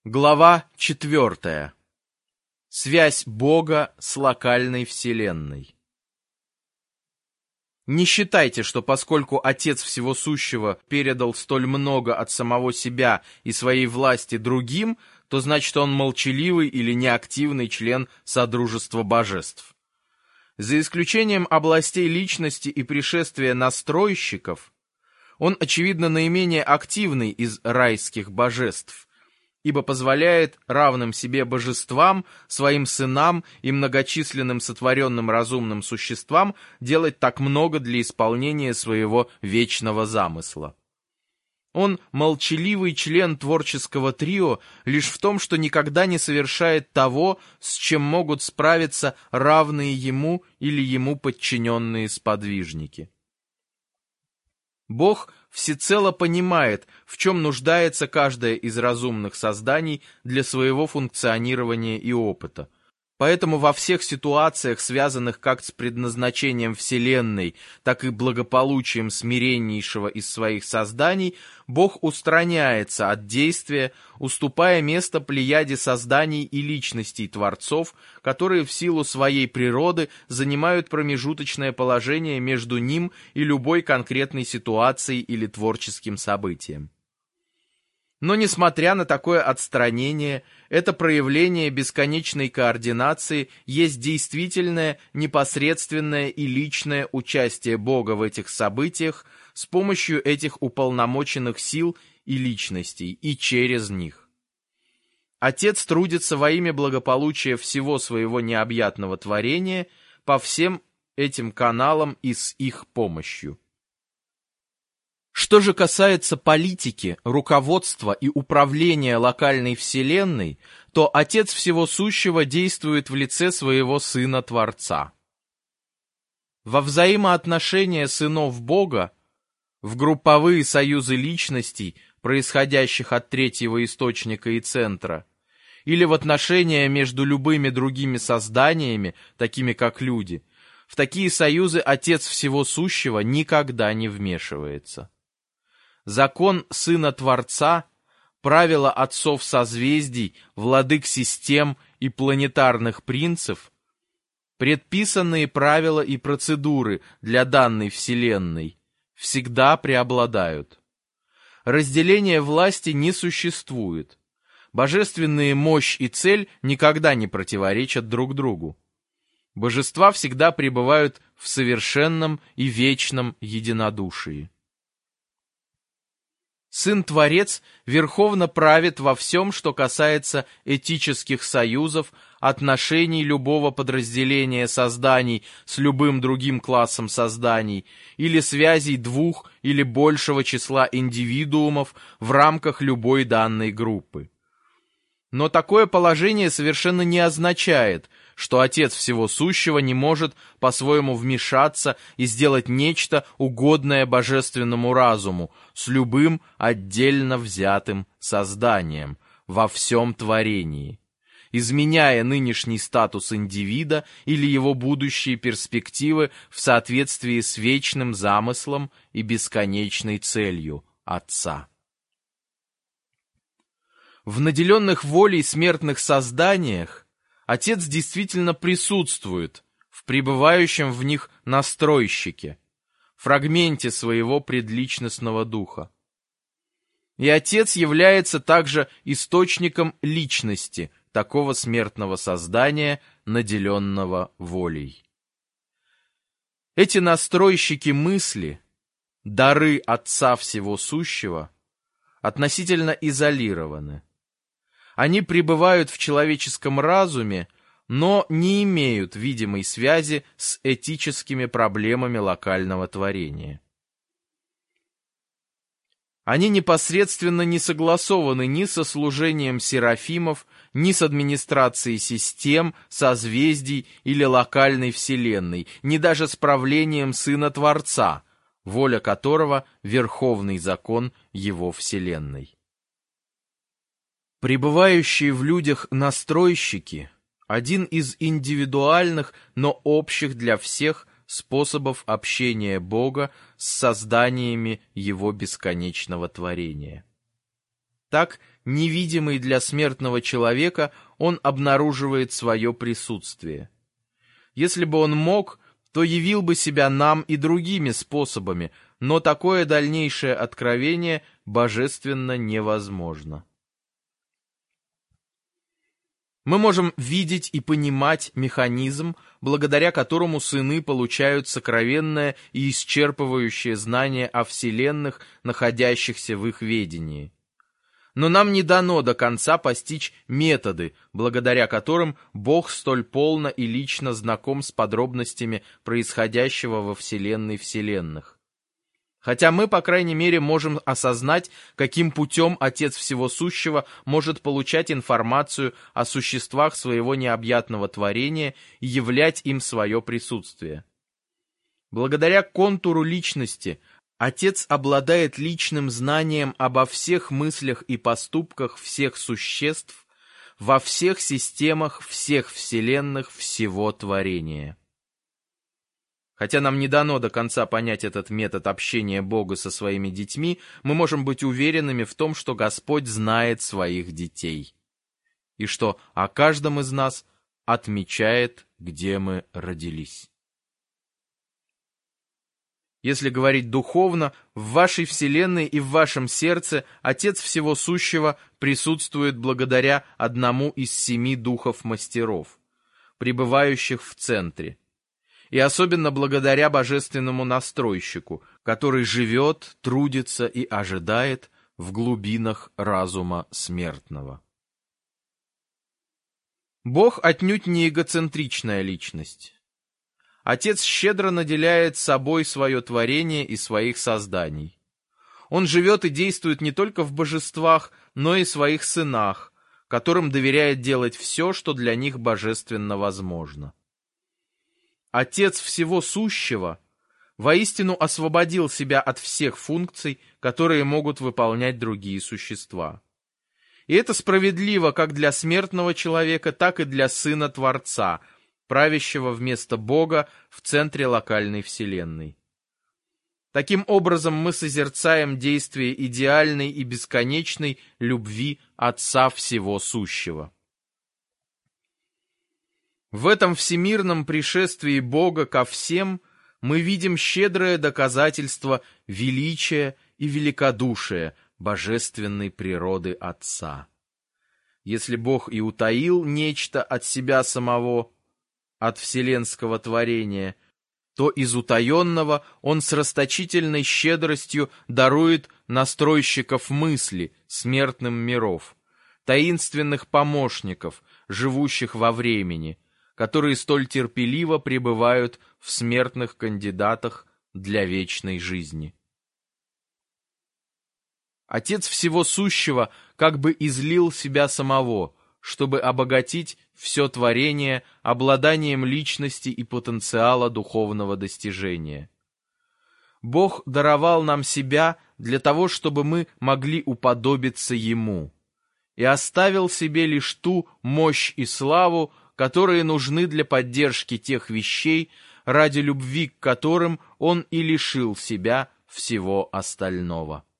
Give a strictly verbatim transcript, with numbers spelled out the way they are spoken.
Глава четвертая. Связь Бога с локальной вселенной. Не считайте, что поскольку Отец Всего Сущего передал столь много от самого себя и своей власти другим, то значит он молчаливый или неактивный член Содружества Божеств. За исключением областей личности и пришествия настройщиков, он, очевидно, наименее активный из райских божеств, ибо позволяет равным себе божествам, своим сынам и многочисленным сотворенным разумным существам делать так много для исполнения своего вечного замысла. Он молчаливый член творческого трио лишь в том, что никогда не совершает того, с чем могут справиться равные ему или ему подчиненные сподвижники. Бог всецело понимает, в чем нуждается каждое из разумных созданий для своего функционирования и опыта. Поэтому во всех ситуациях, связанных как с предназначением Вселенной, так и благополучием смиреннейшего из своих созданий, Бог устраняется от действия, уступая место плеяде созданий и личностей творцов, которые в силу своей природы занимают промежуточное положение между ним и любой конкретной ситуацией или творческим событием. Но, несмотря на такое отстранение, это проявление бесконечной координации есть действительное, непосредственное и личное участие Бога в этих событиях с помощью этих уполномоченных сил и личностей, и через них. Отец трудится во имя благополучия всего своего необъятного творения по всем этим каналам и с их помощью. Что же касается политики, руководства и управления локальной вселенной, то Отец Всего Сущего действует в лице своего Сына-Творца. Во взаимоотношения сынов Бога, в групповые союзы личностей, происходящих от третьего источника и центра, или в отношения между любыми другими созданиями, такими как люди, в такие союзы Отец Всего Сущего никогда не вмешивается. Закон Сына-Творца, правила отцов созвездий, владык систем и планетарных принцев, предписанные правила и процедуры для данной Вселенной всегда преобладают. Разделения власти не существует. Божественные мощь и цель никогда не противоречат друг другу. Божества всегда пребывают в совершенном и вечном единодушии. Сын-Творец верховно правит во всем, что касается этических союзов, отношений любого подразделения созданий с любым другим классом созданий или связей двух или большего числа индивидуумов в рамках любой данной группы. Но такое положение совершенно не означает, что Отец Всего Сущего не может по-своему вмешаться и сделать нечто, угодное божественному разуму, с любым отдельно взятым созданием во всем творении, изменяя нынешний статус индивида или его будущие перспективы в соответствии с вечным замыслом и бесконечной целью Отца. В наделенных волей смертных созданиях Отец действительно присутствует в пребывающем в них настройщике, фрагменте своего предличностного духа. И Отец является также источником личности такого смертного создания, наделенного волей. Эти настройщики мысли, дары Отца Всего Сущего, относительно изолированы. Они пребывают в человеческом разуме, но не имеют видимой связи с этическими проблемами локального творения. Они непосредственно не согласованы ни со служением серафимов, ни с администрацией систем, созвездий или локальной вселенной, ни даже с правлением Сына-Творца, воля которого — верховный закон его вселенной. Пребывающие в людях настройщики – один из индивидуальных, но общих для всех способов общения Бога с созданиями Его бесконечного творения. Так, невидимый для смертного человека, он обнаруживает свое присутствие. Если бы он мог, то явил бы себя нам и другими способами, но такое дальнейшее откровение божественно невозможно. Мы можем видеть и понимать механизм, благодаря которому сыны получают сокровенное и исчерпывающее знание о вселенных, находящихся в их ведении. Но нам не дано до конца постичь методы, благодаря которым Бог столь полно и лично знаком с подробностями происходящего во вселенной вселенных. Хотя мы, по крайней мере, можем осознать, каким путем Отец Всего Сущего может получать информацию о существах своего необъятного творения и являть им свое присутствие. Благодаря контуру личности Отец обладает личным знанием обо всех мыслях и поступках всех существ, во всех системах всех вселенных всего творения. Хотя нам не дано до конца понять этот метод общения Бога со своими детьми, мы можем быть уверенными в том, что Господь знает своих детей, и что о каждом из нас отмечает, где мы родились. Если говорить духовно, в вашей вселенной и в вашем сердце Отец Всего Сущего присутствует благодаря одному из семи духов-мастеров, пребывающих в центре, и особенно благодаря божественному настройщику, который живет, трудится и ожидает в глубинах разума смертного. Бог отнюдь не эгоцентричная личность. Отец щедро наделяет собой свое творение и своих созданий. Он живет и действует не только в божествах, но и в своих сынах, которым доверяет делать все, что для них божественно возможно. Отец Всего Сущего воистину освободил себя от всех функций, которые могут выполнять другие существа. И это справедливо как для смертного человека, так и для Сына Творца, правящего вместо Бога в центре локальной вселенной. Таким образом, мы созерцаем действие идеальной и бесконечной любви Отца Всего Сущего. В этом всемирном пришествии Бога ко всем мы видим щедрое доказательство величия и великодушия божественной природы Отца. Если Бог и утаил нечто от себя самого, от вселенского творения, то из утаенного Он с расточительной щедростью дарует настройщиков мысли смертным миров, таинственных помощников, живущих во времени, которые столь терпеливо пребывают в смертных кандидатах для вечной жизни. Отец Всего Сущего как бы излил себя самого, чтобы обогатить все творение обладанием личности и потенциала духовного достижения. Бог даровал нам себя для того, чтобы мы могли уподобиться Ему, и оставил себе лишь ту мощь и славу, которые нужны для поддержки тех вещей, ради любви к которым Он и лишил себя всего остального.